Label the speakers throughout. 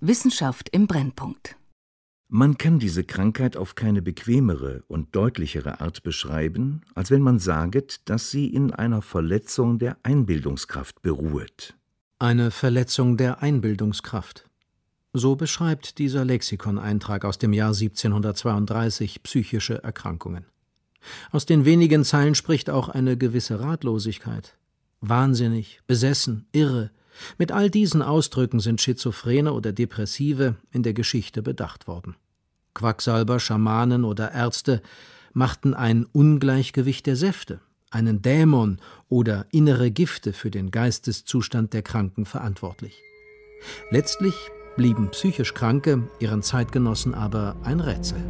Speaker 1: Wissenschaft im Brennpunkt.
Speaker 2: Man kann diese Krankheit auf keine bequemere und deutlichere Art beschreiben, als wenn man saget, dass sie in einer Verletzung der Einbildungskraft beruhet.
Speaker 3: Eine Verletzung der Einbildungskraft. So beschreibt dieser Lexikoneintrag aus dem Jahr 1732 psychische Erkrankungen. Aus den wenigen Zeilen spricht auch eine gewisse Ratlosigkeit. Wahnsinnig, besessen, irre. Mit all diesen Ausdrücken sind Schizophrene oder Depressive in der Geschichte bedacht worden. Quacksalber, Schamanen oder Ärzte machten ein Ungleichgewicht der Säfte, einen Dämon oder innere Gifte für den Geisteszustand der Kranken verantwortlich. Letztlich blieben psychisch Kranke ihren Zeitgenossen aber ein Rätsel.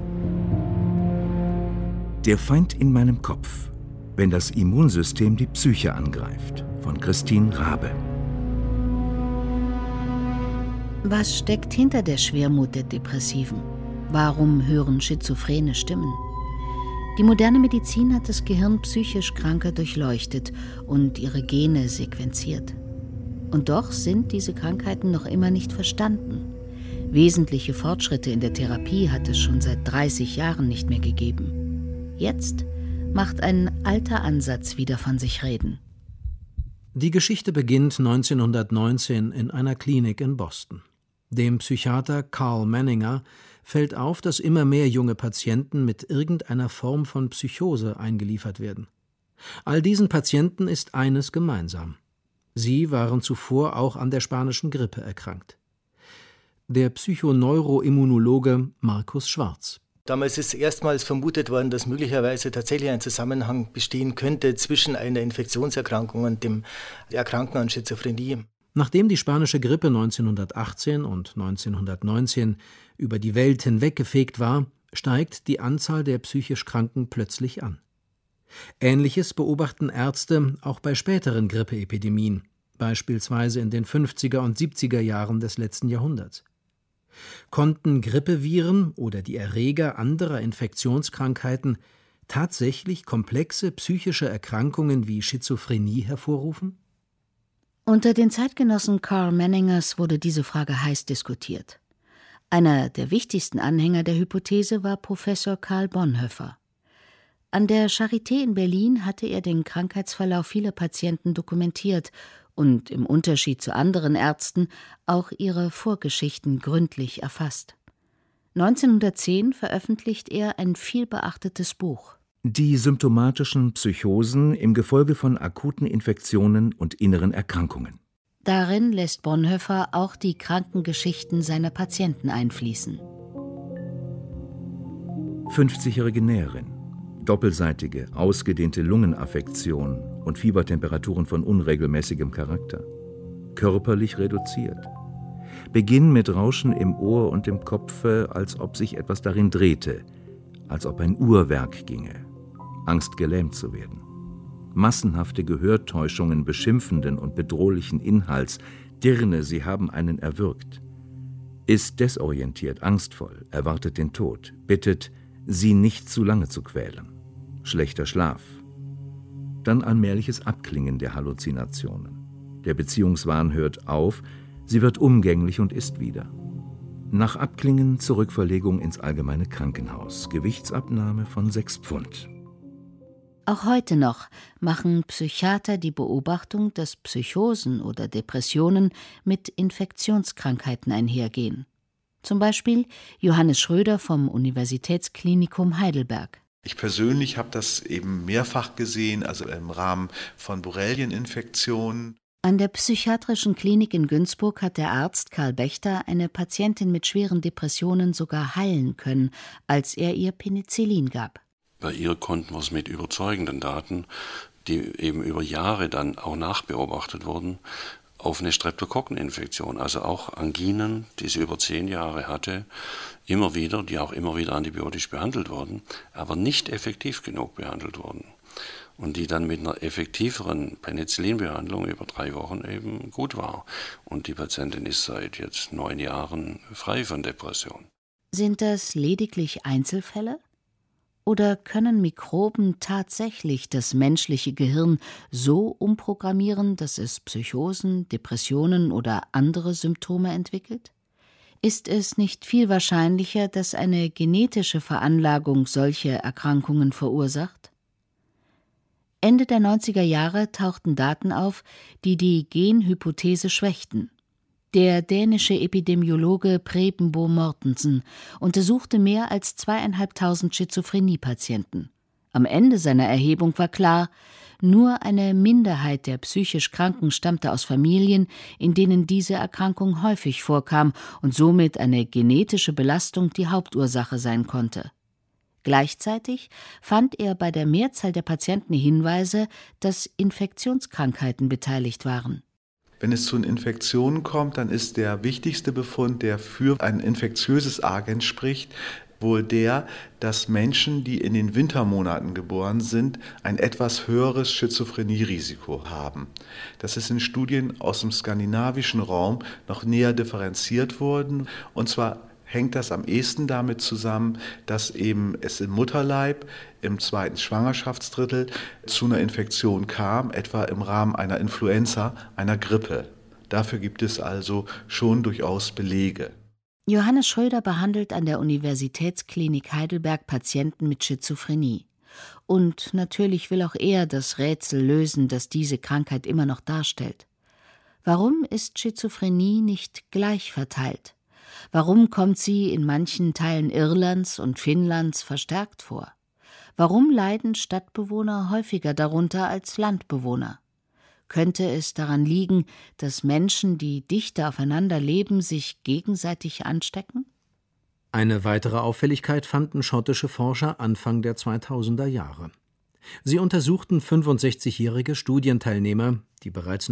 Speaker 2: Der Feind in meinem Kopf, wenn das Immunsystem die Psyche angreift, von Christine Rabe.
Speaker 4: Was steckt hinter der Schwermut der Depressiven? Warum hören schizophrene Stimmen? Die moderne Medizin hat das Gehirn psychisch Kranker durchleuchtet und ihre Gene sequenziert. Und doch sind diese Krankheiten noch immer nicht verstanden. Wesentliche Fortschritte in der Therapie hat es schon seit 30 Jahren nicht mehr gegeben. Jetzt macht ein alter Ansatz wieder von sich reden.
Speaker 3: Die Geschichte beginnt 1919 in einer Klinik in Boston. Dem Psychiater Carl Menninger fällt auf, dass immer mehr junge Patienten mit irgendeiner Form von Psychose eingeliefert werden. All diesen Patienten ist eines gemeinsam: Sie waren zuvor auch an der spanischen Grippe erkrankt. Der Psychoneuroimmunologe Markus Schwarz.
Speaker 5: Damals ist erstmals vermutet worden, dass möglicherweise tatsächlich ein Zusammenhang bestehen könnte zwischen einer Infektionserkrankung und dem Erkranken an Schizophrenie.
Speaker 3: Nachdem die spanische Grippe 1918 und 1919 über die Welt hinweggefegt war, steigt die Anzahl der psychisch Kranken plötzlich an. Ähnliches beobachten Ärzte auch bei späteren Grippeepidemien, beispielsweise in den 50er und 70er Jahren des letzten Jahrhunderts. Konnten Grippeviren oder die Erreger anderer Infektionskrankheiten tatsächlich komplexe psychische Erkrankungen wie Schizophrenie hervorrufen?
Speaker 4: Unter den Zeitgenossen Carl Menningers wurde diese Frage heiß diskutiert. Einer der wichtigsten Anhänger der Hypothese war Professor Karl Bonhoeffer. An der Charité in Berlin hatte er den Krankheitsverlauf vieler Patienten dokumentiert und im Unterschied zu anderen Ärzten auch ihre Vorgeschichten gründlich erfasst. 1910 veröffentlicht er ein vielbeachtetes Buch.
Speaker 2: Die symptomatischen Psychosen im Gefolge von akuten Infektionen und inneren Erkrankungen.
Speaker 4: Darin lässt Bonhoeffer auch die Krankengeschichten seiner Patienten einfließen.
Speaker 2: 50-jährige Näherin, doppelseitige, ausgedehnte Lungenaffektion und Fiebertemperaturen von unregelmäßigem Charakter. Körperlich reduziert. Beginn mit Rauschen im Ohr und im Kopfe, als ob sich etwas darin drehte, als ob ein Uhrwerk ginge. Angst, gelähmt zu werden. Massenhafte Gehörtäuschungen beschimpfenden und bedrohlichen Inhalts, Dirne, sie haben einen erwürgt. Ist desorientiert, angstvoll, erwartet den Tod, bittet, sie nicht zu lange zu quälen. Schlechter Schlaf. Dann allmähliches Abklingen der Halluzinationen. Der Beziehungswahn hört auf, sie wird umgänglich und ist wieder. Nach Abklingen Zurückverlegung ins allgemeine Krankenhaus, Gewichtsabnahme von 6 Pfund.
Speaker 4: Auch heute noch machen Psychiater die Beobachtung, dass Psychosen oder Depressionen mit Infektionskrankheiten einhergehen. Zum Beispiel Johannes Schröder vom Universitätsklinikum Heidelberg.
Speaker 6: Ich persönlich habe das eben mehrfach gesehen, also im Rahmen von Borrelieninfektionen.
Speaker 4: An der psychiatrischen Klinik in Günzburg hat der Arzt Karl Bechter eine Patientin mit schweren Depressionen sogar heilen können, als er ihr Penicillin gab.
Speaker 7: Bei ihr konnten wir es mit überzeugenden Daten, die eben über Jahre dann auch nachbeobachtet wurden, auf eine Streptokokkeninfektion, also auch Anginen, die sie über 10 Jahre hatte, die auch immer wieder antibiotisch behandelt wurden, aber nicht effektiv genug behandelt wurden. Und die dann mit einer effektiveren Penicillinbehandlung über 3 Wochen eben gut war. Und die Patientin ist seit jetzt 9 Jahren frei von Depression.
Speaker 4: Sind das lediglich Einzelfälle? Oder können Mikroben tatsächlich das menschliche Gehirn so umprogrammieren, dass es Psychosen, Depressionen oder andere Symptome entwickelt? Ist es nicht viel wahrscheinlicher, dass eine genetische Veranlagung solche Erkrankungen verursacht? Ende der 90er Jahre tauchten Daten auf, die die Genhypothese schwächten. Der dänische Epidemiologe Preben Boe Mortensen untersuchte mehr als 2.500 Schizophrenie-Patienten. Am Ende seiner Erhebung war klar, nur eine Minderheit der psychisch Kranken stammte aus Familien, in denen diese Erkrankung häufig vorkam und somit eine genetische Belastung die Hauptursache sein konnte. Gleichzeitig fand er bei der Mehrzahl der Patienten Hinweise, dass Infektionskrankheiten beteiligt waren.
Speaker 6: Wenn es zu Infektionen kommt, dann ist der wichtigste Befund, der für ein infektiöses Agent spricht, wohl der, dass Menschen, die in den Wintermonaten geboren sind, ein etwas höheres Schizophrenierisiko haben. Das ist in Studien aus dem skandinavischen Raum noch näher differenziert worden. Und zwar hängt das am ehesten damit zusammen, dass eben es im Mutterleib im 2. Schwangerschaftsdrittel zu einer Infektion kam, etwa im Rahmen einer Influenza, einer Grippe. Dafür gibt es also schon durchaus Belege.
Speaker 4: Johannes Schröder behandelt an der Universitätsklinik Heidelberg Patienten mit Schizophrenie. Und natürlich will auch er das Rätsel lösen, das diese Krankheit immer noch darstellt. Warum ist Schizophrenie nicht gleich verteilt? Warum kommt sie in manchen Teilen Irlands und Finnlands verstärkt vor? Warum leiden Stadtbewohner häufiger darunter als Landbewohner? Könnte es daran liegen, dass Menschen, die dichter aufeinander leben, sich gegenseitig anstecken?
Speaker 3: Eine weitere Auffälligkeit fanden schottische Forscher Anfang der 2000er Jahre. Sie untersuchten 65-jährige Studienteilnehmer, die bereits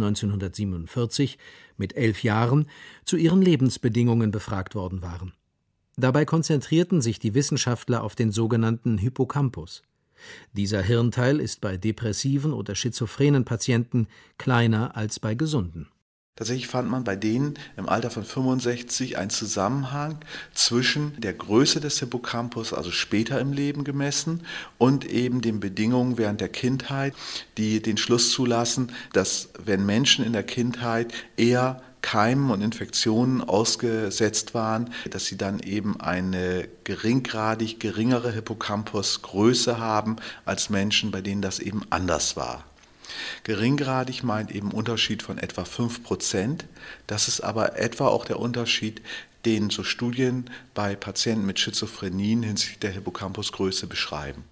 Speaker 3: 1947 mit 11 Jahren zu ihren Lebensbedingungen befragt worden waren. Dabei konzentrierten sich die Wissenschaftler auf den sogenannten Hippocampus. Dieser Hirnteil ist bei depressiven oder schizophrenen Patienten kleiner als bei gesunden.
Speaker 6: Tatsächlich fand man bei denen im Alter von 65 einen Zusammenhang zwischen der Größe des Hippocampus, also später im Leben gemessen, und eben den Bedingungen während der Kindheit, die den Schluss zulassen, dass wenn Menschen in der Kindheit eher Keimen und Infektionen ausgesetzt waren, dass sie dann eben eine geringgradig geringere Hippocampusgröße haben als Menschen, bei denen das eben anders war. Geringgradig meint eben Unterschied von etwa 5%. Das ist aber etwa auch der Unterschied, den so Studien bei Patienten mit Schizophrenien hinsichtlich der Hippocampusgröße beschreiben.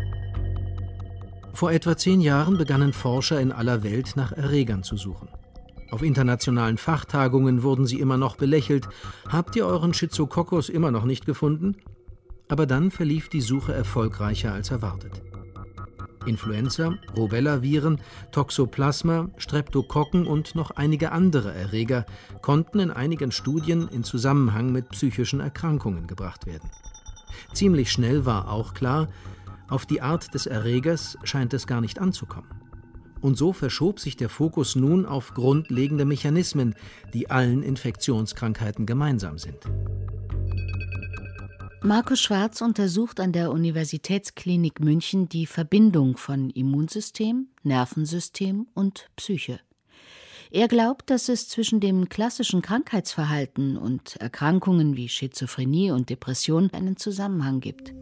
Speaker 3: Vor etwa 10 Jahren begannen Forscher in aller Welt nach Erregern zu suchen. Auf internationalen Fachtagungen wurden sie immer noch belächelt. Habt ihr euren Schizococcus immer noch nicht gefunden? Aber dann verlief die Suche erfolgreicher als erwartet. Influenza, Rubella-Viren, Toxoplasma, Streptokokken und noch einige andere Erreger konnten in einigen Studien in Zusammenhang mit psychischen Erkrankungen gebracht werden. Ziemlich schnell war auch klar, auf die Art des Erregers scheint es gar nicht anzukommen. Und so verschob sich der Fokus nun auf grundlegende Mechanismen, die allen Infektionskrankheiten gemeinsam sind.
Speaker 4: Markus Schwarz untersucht an der Universitätsklinik München die Verbindung von Immunsystem, Nervensystem und Psyche. Er glaubt, dass es zwischen dem klassischen Krankheitsverhalten und Erkrankungen wie Schizophrenie und Depression einen Zusammenhang gibt.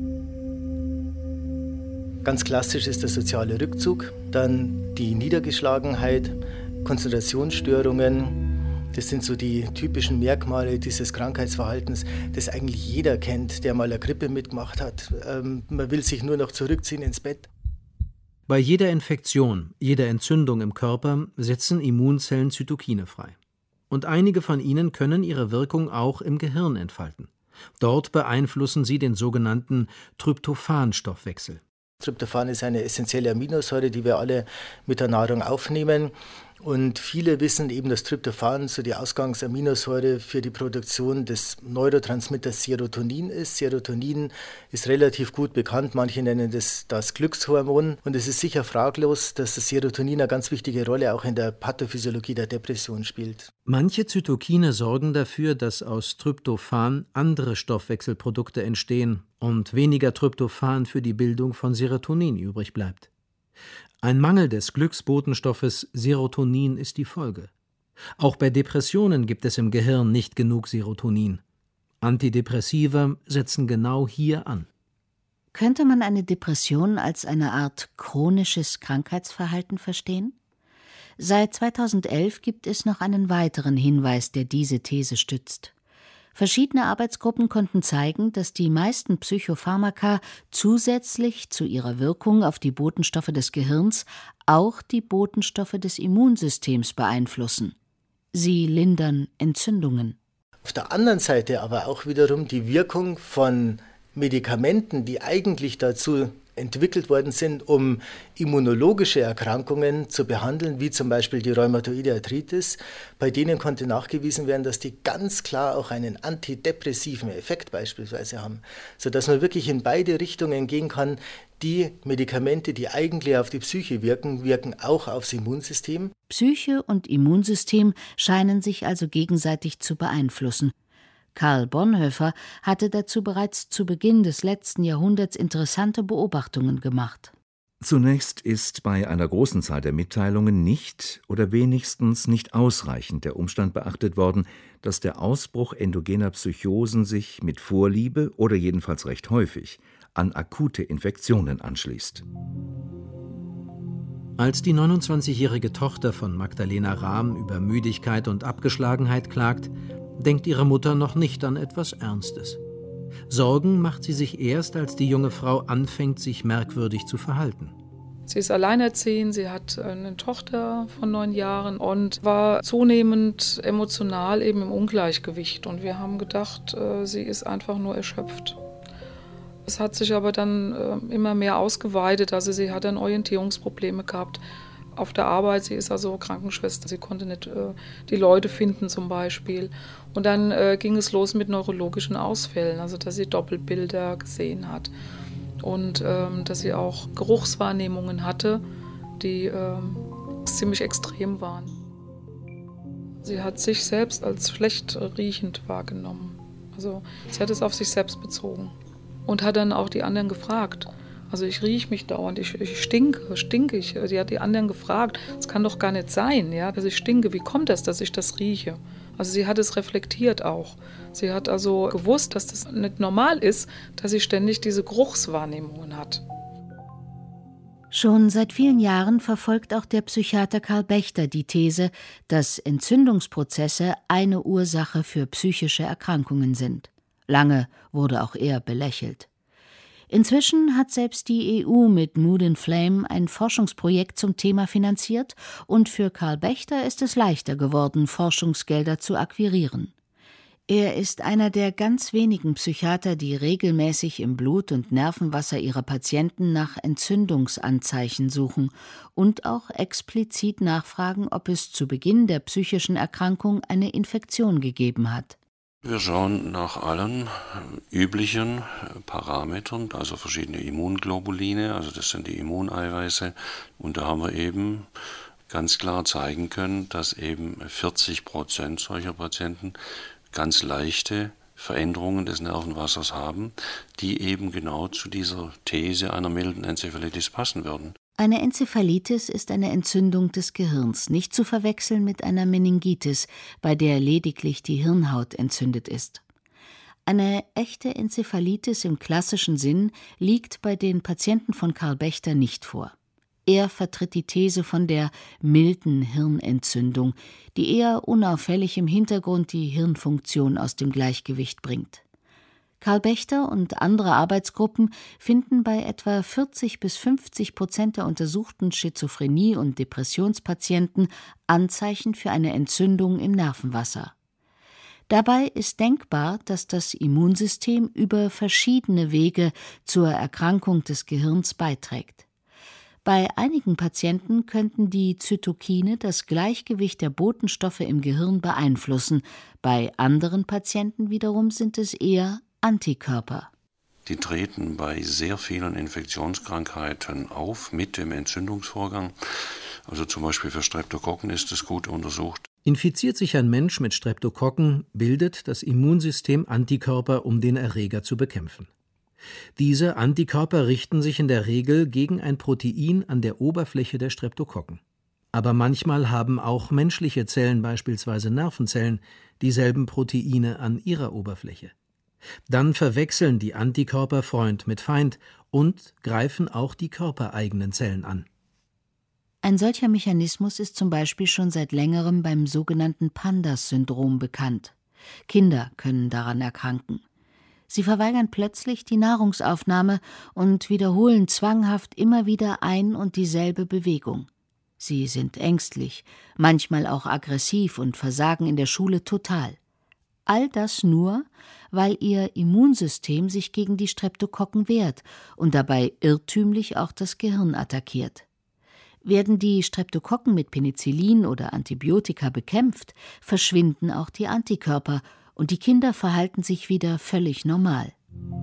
Speaker 5: Ganz klassisch ist der soziale Rückzug, dann die Niedergeschlagenheit, Konzentrationsstörungen. Das sind so die typischen Merkmale dieses Krankheitsverhaltens, das eigentlich jeder kennt, der mal eine Grippe mitgemacht hat. Man will sich nur noch zurückziehen ins Bett.
Speaker 3: Bei jeder Infektion, jeder Entzündung im Körper setzen Immunzellen Zytokine frei. Und einige von ihnen können ihre Wirkung auch im Gehirn entfalten. Dort beeinflussen sie den sogenannten Tryptophan-Stoffwechsel.
Speaker 5: Tryptophan ist eine essentielle Aminosäure, die wir alle mit der Nahrung aufnehmen. Und viele wissen eben, dass Tryptophan so die Ausgangsaminosäure für die Produktion des Neurotransmitters Serotonin ist. Serotonin ist relativ gut bekannt, manche nennen das Glückshormon. Und es ist sicher fraglos, dass das Serotonin eine ganz wichtige Rolle auch in der Pathophysiologie der Depression spielt.
Speaker 3: Manche Zytokine sorgen dafür, dass aus Tryptophan andere Stoffwechselprodukte entstehen und weniger Tryptophan für die Bildung von Serotonin übrig bleibt. Ein Mangel des Glücksbotenstoffes Serotonin ist die Folge. Auch bei Depressionen gibt es im Gehirn nicht genug Serotonin. Antidepressiva setzen genau hier an.
Speaker 4: Könnte man eine Depression als eine Art chronisches Krankheitsverhalten verstehen? Seit 2011 gibt es noch einen weiteren Hinweis, der diese These stützt. Verschiedene Arbeitsgruppen konnten zeigen, dass die meisten Psychopharmaka zusätzlich zu ihrer Wirkung auf die Botenstoffe des Gehirns auch die Botenstoffe des Immunsystems beeinflussen. Sie lindern Entzündungen.
Speaker 5: Auf der anderen Seite aber auch wiederum die Wirkung von Medikamenten, die eigentlich dazu entwickelt worden sind, um immunologische Erkrankungen zu behandeln, wie zum Beispiel die rheumatoide Arthritis. Bei denen konnte nachgewiesen werden, dass die ganz klar auch einen antidepressiven Effekt beispielsweise haben, sodass man wirklich in beide Richtungen gehen kann. Die Medikamente, die eigentlich auf die Psyche wirken, wirken auch aufs Immunsystem.
Speaker 4: Psyche und Immunsystem scheinen sich also gegenseitig zu beeinflussen. Karl Bonhoeffer hatte dazu bereits zu Beginn des letzten Jahrhunderts interessante Beobachtungen gemacht.
Speaker 2: Zunächst ist bei einer großen Zahl der Mitteilungen nicht oder wenigstens nicht ausreichend der Umstand beachtet worden, dass der Ausbruch endogener Psychosen sich mit Vorliebe oder jedenfalls recht häufig an akute Infektionen anschließt.
Speaker 3: Als die 29-jährige Tochter von Magdalena Rahm über Müdigkeit und Abgeschlagenheit klagt, denkt ihre Mutter noch nicht an etwas Ernstes. Sorgen macht sie sich erst, als die junge Frau anfängt, sich merkwürdig zu verhalten.
Speaker 8: Sie ist alleinerziehend, sie hat eine Tochter von 9 Jahren und war zunehmend emotional eben im Ungleichgewicht. Und wir haben gedacht, sie ist einfach nur erschöpft. Es hat sich aber dann immer mehr ausgeweitet, also sie hat dann Orientierungsprobleme gehabt auf der Arbeit. Sie ist also Krankenschwester, sie konnte nicht die Leute finden zum Beispiel. Und dann ging es los mit neurologischen Ausfällen, also dass sie Doppelbilder gesehen hat und dass sie auch Geruchswahrnehmungen hatte, die ziemlich extrem waren. Sie hat sich selbst als schlecht riechend wahrgenommen, also sie hat es auf sich selbst bezogen. Und hat dann auch die anderen gefragt. Also ich rieche mich dauernd, ich stinke ich. Sie hat die anderen gefragt, es kann doch gar nicht sein, ja, dass ich stinke. Wie kommt das, dass ich das rieche? Also sie hat es reflektiert auch. Sie hat also gewusst, dass das nicht normal ist, dass sie ständig diese Geruchswahrnehmungen hat.
Speaker 4: Schon seit vielen Jahren verfolgt auch der Psychiater Karl Bechter die These, dass Entzündungsprozesse eine Ursache für psychische Erkrankungen sind. Lange wurde auch er belächelt. Inzwischen hat selbst die EU mit Mood and Flame ein Forschungsprojekt zum Thema finanziert und für Karl Bechter ist es leichter geworden, Forschungsgelder zu akquirieren. Er ist einer der ganz wenigen Psychiater, die regelmäßig im Blut- und Nervenwasser ihrer Patienten nach Entzündungsanzeichen suchen und auch explizit nachfragen, ob es zu Beginn der psychischen Erkrankung eine Infektion gegeben hat.
Speaker 7: Wir schauen nach allen üblichen Parametern, also verschiedene Immunglobuline, also das sind die Immuneiweiße. Und da haben wir eben ganz klar zeigen können, dass eben 40% solcher Patienten ganz leichte Veränderungen des Nervenwassers haben, die eben genau zu dieser These einer milden Enzephalitis passen würden.
Speaker 4: Eine Enzephalitis ist eine Entzündung des Gehirns, nicht zu verwechseln mit einer Meningitis, bei der lediglich die Hirnhaut entzündet ist. Eine echte Enzephalitis im klassischen Sinn liegt bei den Patienten von Karl Bechter nicht vor. Er vertritt die These von der milden Hirnentzündung, die eher unauffällig im Hintergrund die Hirnfunktion aus dem Gleichgewicht bringt. Karl Bechter und andere Arbeitsgruppen finden bei etwa 40-50% der untersuchten Schizophrenie- und Depressionspatienten Anzeichen für eine Entzündung im Nervenwasser. Dabei ist denkbar, dass das Immunsystem über verschiedene Wege zur Erkrankung des Gehirns beiträgt. Bei einigen Patienten könnten die Zytokine das Gleichgewicht der Botenstoffe im Gehirn beeinflussen, bei anderen Patienten wiederum sind es eher Antikörper.
Speaker 7: Die treten bei sehr vielen Infektionskrankheiten auf mit dem Entzündungsvorgang. Also zum Beispiel für Streptokokken ist es gut untersucht.
Speaker 3: Infiziert sich ein Mensch mit Streptokokken, bildet das Immunsystem Antikörper, um den Erreger zu bekämpfen. Diese Antikörper richten sich in der Regel gegen ein Protein an der Oberfläche der Streptokokken. Aber manchmal haben auch menschliche Zellen, beispielsweise Nervenzellen, dieselben Proteine an ihrer Oberfläche. Dann verwechseln die Antikörper Freund mit Feind und greifen auch die körpereigenen Zellen an.
Speaker 4: Ein solcher Mechanismus ist zum Beispiel schon seit längerem beim sogenannten PANDAS-Syndrom bekannt. Kinder können daran erkranken. Sie verweigern plötzlich die Nahrungsaufnahme und wiederholen zwanghaft immer wieder ein und dieselbe Bewegung. Sie sind ängstlich, manchmal auch aggressiv und versagen in der Schule total. All das nur, weil ihr Immunsystem sich gegen die Streptokokken wehrt und dabei irrtümlich auch das Gehirn attackiert. Werden die Streptokokken mit Penicillin oder Antibiotika bekämpft, verschwinden auch die Antikörper und die Kinder verhalten sich wieder völlig normal.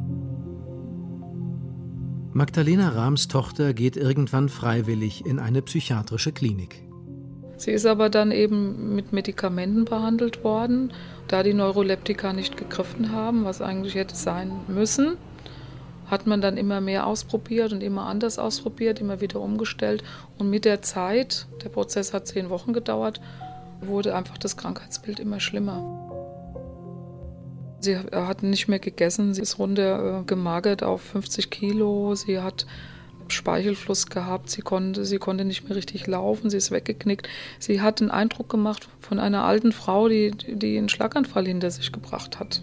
Speaker 3: Magdalena Rahms Tochter geht irgendwann freiwillig in eine psychiatrische Klinik.
Speaker 8: Sie ist aber dann eben mit Medikamenten behandelt worden, da die Neuroleptika nicht gegriffen haben, was eigentlich hätte sein müssen. Hat man dann immer mehr ausprobiert und immer anders ausprobiert, immer wieder umgestellt. Und mit der Zeit, der Prozess hat 10 Wochen gedauert, wurde einfach das Krankheitsbild immer schlimmer. Sie hat nicht mehr gegessen, sie ist runter gemagert auf 50 Kilo, sie hat Speichelfluss gehabt, sie konnte nicht mehr richtig laufen, sie ist weggeknickt. Sie hat den Eindruck gemacht von einer alten Frau, die einen Schlaganfall hinter sich gebracht hat.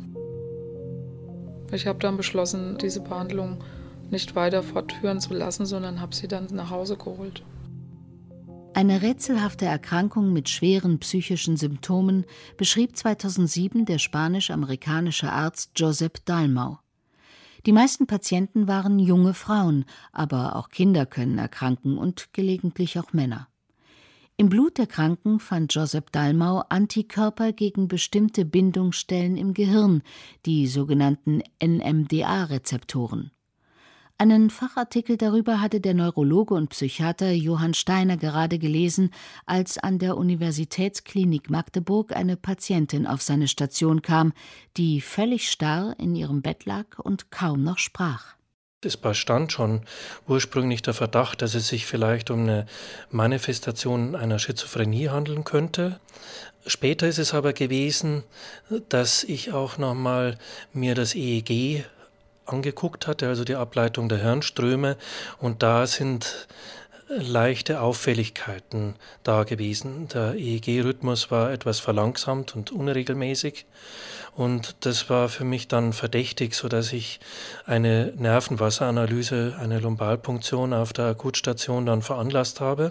Speaker 8: Ich habe dann beschlossen, diese Behandlung nicht weiter fortführen zu lassen, sondern habe sie dann nach Hause geholt.
Speaker 4: Eine rätselhafte Erkrankung mit schweren psychischen Symptomen beschrieb 2007 der spanisch-amerikanische Arzt Josep Dalmau. Die meisten Patienten waren junge Frauen, aber auch Kinder können erkranken und gelegentlich auch Männer. Im Blut der Kranken fand Josep Dalmau Antikörper gegen bestimmte Bindungsstellen im Gehirn, die sogenannten NMDA-Rezeptoren. Einen Fachartikel darüber hatte der Neurologe und Psychiater Johann Steiner gerade gelesen, als an der Universitätsklinik Magdeburg eine Patientin auf seine Station kam, die völlig starr in ihrem Bett lag und kaum noch sprach.
Speaker 9: Es bestand schon ursprünglich der Verdacht, dass es sich vielleicht um eine Manifestation einer Schizophrenie handeln könnte. Später ist es aber gewesen, dass ich auch nochmal mir das EEG angeguckt hatte, also die Ableitung der Hirnströme, und da sind leichte Auffälligkeiten da gewesen. Der EEG-Rhythmus war etwas verlangsamt und unregelmäßig und das war für mich dann verdächtig, sodass ich eine Nervenwasseranalyse, eine Lumbalpunktion auf der Akutstation dann veranlasst habe.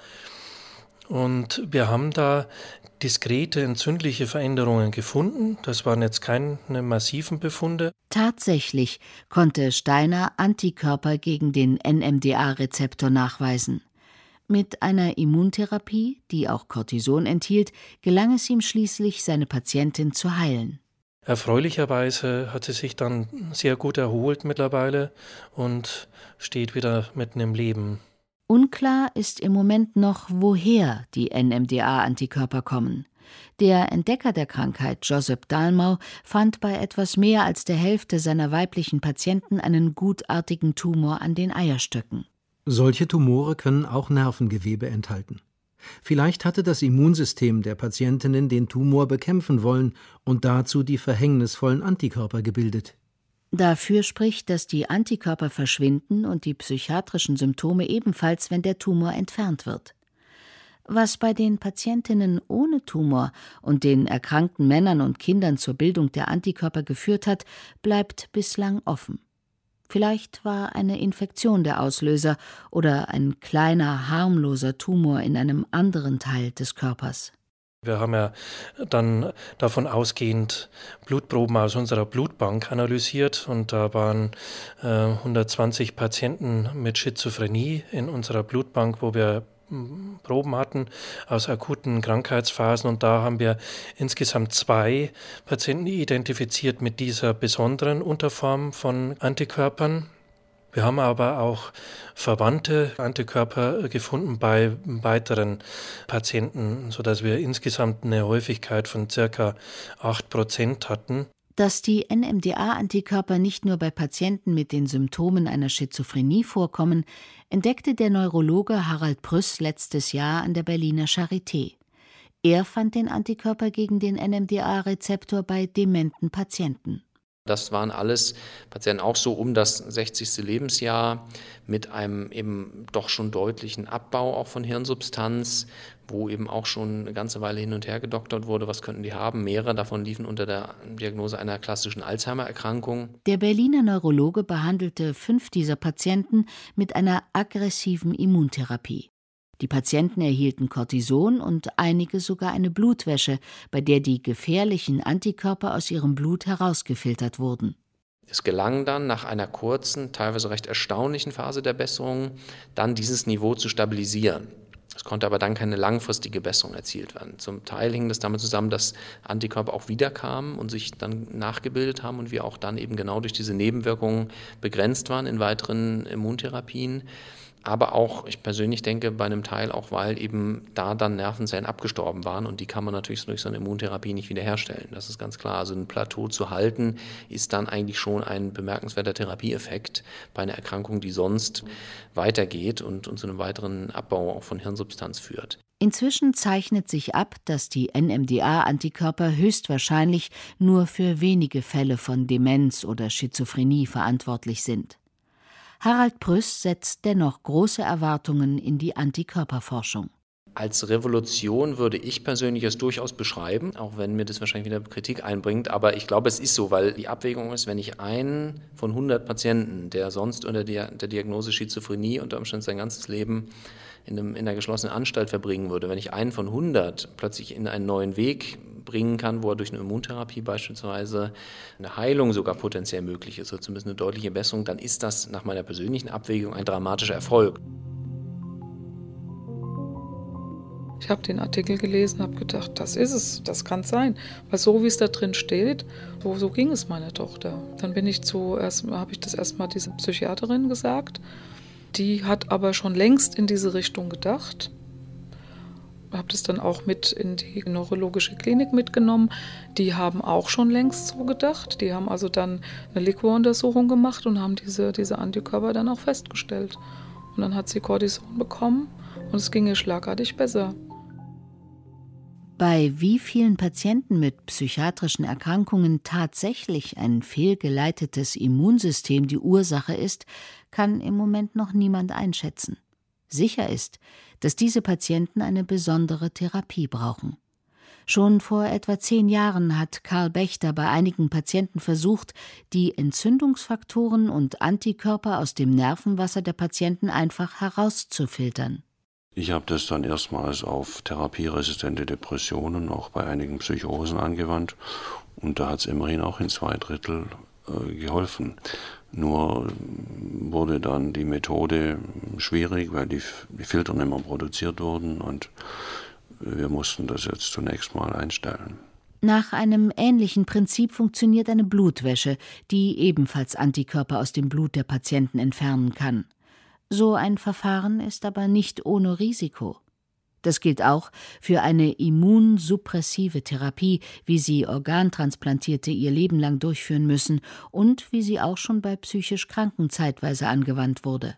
Speaker 9: Und wir haben da diskrete entzündliche Veränderungen gefunden. Das waren jetzt keine massiven Befunde.
Speaker 4: Tatsächlich konnte Steiner Antikörper gegen den NMDA-Rezeptor nachweisen. Mit einer Immuntherapie, die auch Cortison enthielt, gelang es ihm schließlich, seine Patientin zu heilen.
Speaker 9: Erfreulicherweise hat sie sich dann sehr gut erholt mittlerweile und steht wieder mitten im Leben.
Speaker 4: Unklar ist im Moment noch, woher die NMDA-Antikörper kommen. Der Entdecker der Krankheit, Josep Dalmau, fand bei etwas mehr als der Hälfte seiner weiblichen Patienten einen gutartigen Tumor an den Eierstöcken.
Speaker 3: Solche Tumore können auch Nervengewebe enthalten. Vielleicht hatte das Immunsystem der Patientinnen den Tumor bekämpfen wollen und dazu die verhängnisvollen Antikörper gebildet.
Speaker 4: Dafür spricht, dass die Antikörper verschwinden und die psychiatrischen Symptome ebenfalls, wenn der Tumor entfernt wird. Was bei den Patientinnen ohne Tumor und den erkrankten Männern und Kindern zur Bildung der Antikörper geführt hat, bleibt bislang offen. Vielleicht war eine Infektion der Auslöser oder ein kleiner, harmloser Tumor in einem anderen Teil des Körpers.
Speaker 9: Wir haben ja dann davon ausgehend Blutproben aus unserer Blutbank analysiert und da waren 120 Patienten mit Schizophrenie in unserer Blutbank, wo wir Proben hatten aus akuten Krankheitsphasen und da haben wir insgesamt 2 Patienten identifiziert mit dieser besonderen Unterform von Antikörpern. Wir haben aber auch verwandte Antikörper gefunden bei weiteren Patienten, sodass wir insgesamt eine Häufigkeit von ca. 8% hatten.
Speaker 4: Dass die NMDA-Antikörper nicht nur bei Patienten mit den Symptomen einer Schizophrenie vorkommen, entdeckte der Neurologe Harald Prüss letztes Jahr an der Berliner Charité. Er fand den Antikörper gegen den NMDA-Rezeptor bei dementen Patienten.
Speaker 10: Das waren alles Patienten auch so um das 60. Lebensjahr mit einem eben doch schon deutlichen Abbau auch von Hirnsubstanz, wo eben auch schon eine ganze Weile hin und her gedoktert wurde, was könnten die haben. Mehrere davon liefen unter der Diagnose einer klassischen Alzheimer-Erkrankung.
Speaker 4: Der Berliner Neurologe behandelte 5 dieser Patienten mit einer aggressiven Immuntherapie. Die Patienten erhielten Cortison und einige sogar eine Blutwäsche, bei der die gefährlichen Antikörper aus ihrem Blut herausgefiltert wurden.
Speaker 10: Es gelang dann nach einer kurzen, teilweise recht erstaunlichen Phase der Besserung, dann dieses Niveau zu stabilisieren. Es konnte aber dann keine langfristige Besserung erzielt werden. Zum Teil hing das damit zusammen, dass Antikörper auch wiederkamen und sich dann nachgebildet haben und wir auch dann eben genau durch diese Nebenwirkungen begrenzt waren in weiteren Immuntherapien. Aber auch, ich persönlich denke, bei einem Teil auch, weil eben da dann Nervenzellen abgestorben waren und die kann man natürlich durch so eine Immuntherapie nicht wiederherstellen. Das ist ganz klar. Also ein Plateau zu halten, ist dann eigentlich schon ein bemerkenswerter Therapieeffekt bei einer Erkrankung, die sonst weitergeht und zu einem weiteren Abbau auch von Hirnsubstanz führt.
Speaker 4: Inzwischen zeichnet sich ab, dass die NMDA-Antikörper höchstwahrscheinlich nur für wenige Fälle von Demenz oder Schizophrenie verantwortlich sind. Harald Prüss setzt dennoch große Erwartungen in die Antikörperforschung.
Speaker 10: Als Revolution würde ich persönlich es durchaus beschreiben, auch wenn mir das wahrscheinlich wieder Kritik einbringt. Aber ich glaube, es ist so, weil die Abwägung ist, wenn ich einen von 100 Patienten, der sonst unter der Diagnose Schizophrenie unter Umständen sein ganzes Leben in einer geschlossenen Anstalt verbringen würde, wenn ich einen von 100 plötzlich in einen neuen Weg bringen kann, wo er durch eine Immuntherapie beispielsweise eine Heilung sogar potenziell möglich ist, oder zumindest eine deutliche Besserung, dann ist das nach meiner persönlichen Abwägung ein dramatischer Erfolg.
Speaker 8: Ich habe den Artikel gelesen, habe gedacht, das ist es, das kann es sein. Weil so wie es da drin steht, so ging es meiner Tochter. Dann habe ich das erstmal dieser Psychiaterin gesagt. Die hat aber schon längst in diese Richtung gedacht. Ich habe das dann auch mit in die neurologische Klinik mitgenommen. Die haben auch schon längst so gedacht. Die haben also dann eine Liquoruntersuchung gemacht und haben diese Antikörper dann auch festgestellt. Und dann hat sie Cortison bekommen und es ging ihr schlagartig besser.
Speaker 4: Bei wie vielen Patienten mit psychiatrischen Erkrankungen tatsächlich ein fehlgeleitetes Immunsystem die Ursache ist, kann im Moment noch niemand einschätzen. Sicher ist, dass diese Patienten eine besondere Therapie brauchen. Schon vor etwa 10 Jahren hat Karl Bechter bei einigen Patienten versucht, die Entzündungsfaktoren und Antikörper aus dem Nervenwasser der Patienten einfach herauszufiltern.
Speaker 7: Ich habe das dann erstmals auf therapieresistente Depressionen, auch bei einigen Psychosen angewandt. Und da hat es immerhin auch in 2/3 geholfen. Nur wurde dann die Methode schwierig, weil die Filter nicht mehr produziert wurden und wir mussten das jetzt zunächst mal einstellen.
Speaker 4: Nach einem ähnlichen Prinzip funktioniert eine Blutwäsche, die ebenfalls Antikörper aus dem Blut der Patienten entfernen kann. So ein Verfahren ist aber nicht ohne Risiko. Das gilt auch für eine immunsuppressive Therapie, wie sie Organtransplantierte ihr Leben lang durchführen müssen und wie sie auch schon bei psychisch Kranken zeitweise angewandt wurde.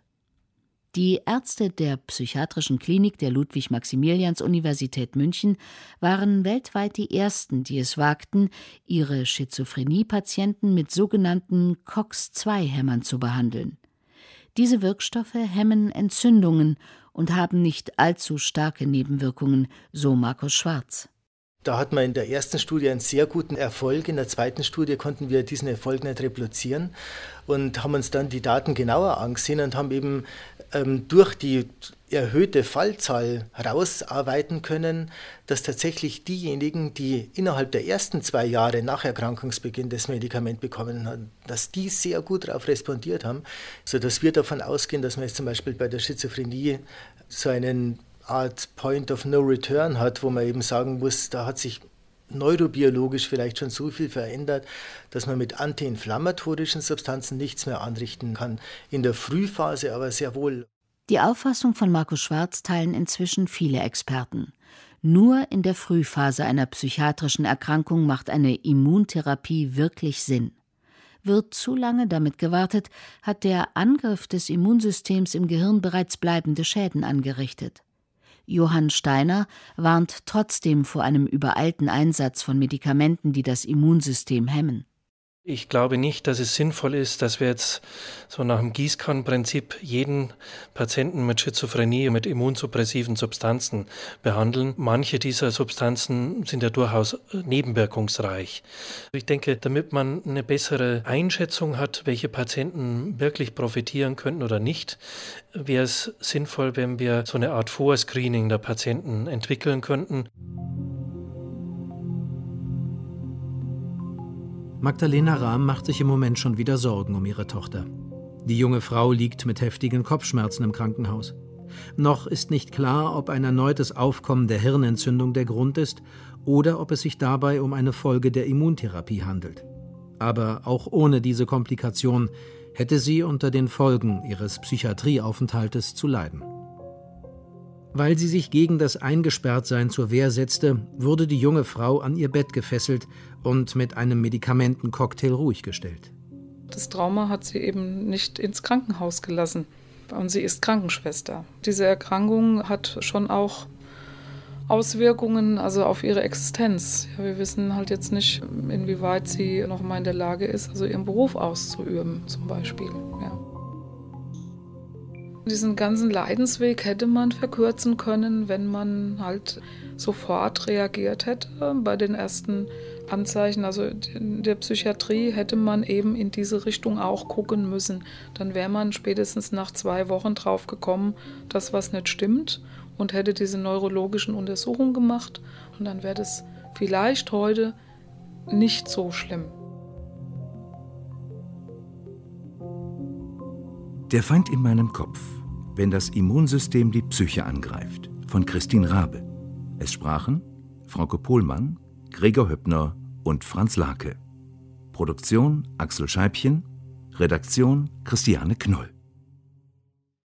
Speaker 4: Die Ärzte der psychiatrischen Klinik der Ludwig-Maximilians-Universität München waren weltweit die ersten, die es wagten, ihre Schizophrenie-Patienten mit sogenannten COX-2-Hämmern zu behandeln. Diese Wirkstoffe hemmen Entzündungen und haben nicht allzu starke Nebenwirkungen, so Markus Schwarz.
Speaker 5: Da hat man in der ersten Studie einen sehr guten Erfolg. In der zweiten Studie konnten wir diesen Erfolg nicht replizieren und haben uns dann die Daten genauer angesehen und haben eben durch die erhöhte Fallzahl herausarbeiten können, dass tatsächlich diejenigen, die innerhalb der ersten 2 Jahre nach Erkrankungsbeginn das Medikament bekommen haben, dass die sehr gut darauf respondiert haben, sodass wir davon ausgehen, dass man jetzt zum Beispiel bei der Schizophrenie so einen Art Point of No Return hat, wo man eben sagen muss, da hat sich neurobiologisch vielleicht schon so viel verändert, dass man mit antiinflammatorischen Substanzen nichts mehr anrichten kann. In der Frühphase aber sehr wohl.
Speaker 4: Die Auffassung von Markus Schwarz teilen inzwischen viele Experten. Nur in der Frühphase einer psychiatrischen Erkrankung macht eine Immuntherapie wirklich Sinn. Wird zu lange damit gewartet, hat der Angriff des Immunsystems im Gehirn bereits bleibende Schäden angerichtet. Johann Steiner warnt trotzdem vor einem übereilten Einsatz von Medikamenten, die das Immunsystem hemmen.
Speaker 9: Ich glaube nicht, dass es sinnvoll ist, dass wir jetzt so nach dem Gießkannenprinzip jeden Patienten mit Schizophrenie mit immunsuppressiven Substanzen behandeln. Manche dieser Substanzen sind ja durchaus nebenwirkungsreich. Ich denke, damit man eine bessere Einschätzung hat, welche Patienten wirklich profitieren könnten oder nicht, wäre es sinnvoll, wenn wir so eine Art Vorscreening der Patienten entwickeln könnten.
Speaker 3: Magdalena Rahm macht sich im Moment schon wieder Sorgen um ihre Tochter. Die junge Frau liegt mit heftigen Kopfschmerzen im Krankenhaus. Noch ist nicht klar, ob ein erneutes Aufkommen der Hirnentzündung der Grund ist oder ob es sich dabei um eine Folge der Immuntherapie handelt. Aber auch ohne diese Komplikation hätte sie unter den Folgen ihres Psychiatrieaufenthaltes zu leiden. Weil sie sich gegen das Eingesperrtsein zur Wehr setzte, wurde die junge Frau an ihr Bett gefesselt und mit einem Medikamentencocktail ruhig gestellt.
Speaker 8: Das Trauma hat sie eben nicht ins Krankenhaus gelassen. Und sie ist Krankenschwester. Diese Erkrankung hat schon auch Auswirkungen auf ihre Existenz. Ja, wir wissen halt jetzt nicht, inwieweit sie noch mal in der Lage ist, ihren Beruf auszuüben zum Beispiel. Ja. Diesen ganzen Leidensweg hätte man verkürzen können, wenn man halt sofort reagiert hätte. Bei den ersten Anzeichen, in der Psychiatrie, hätte man eben in diese Richtung auch gucken müssen. Dann wäre man spätestens nach 2 Wochen drauf gekommen, dass was nicht stimmt und hätte diese neurologischen Untersuchungen gemacht. Und dann wäre das vielleicht heute nicht so schlimm.
Speaker 2: Der Feind in meinem Kopf, wenn das Immunsystem die Psyche angreift, von Christine Rabe. Es sprachen Frauke Pohlmann, Gregor Höppner und Franz Lake. Produktion Axel Scheibchen, Redaktion Christiane Knoll.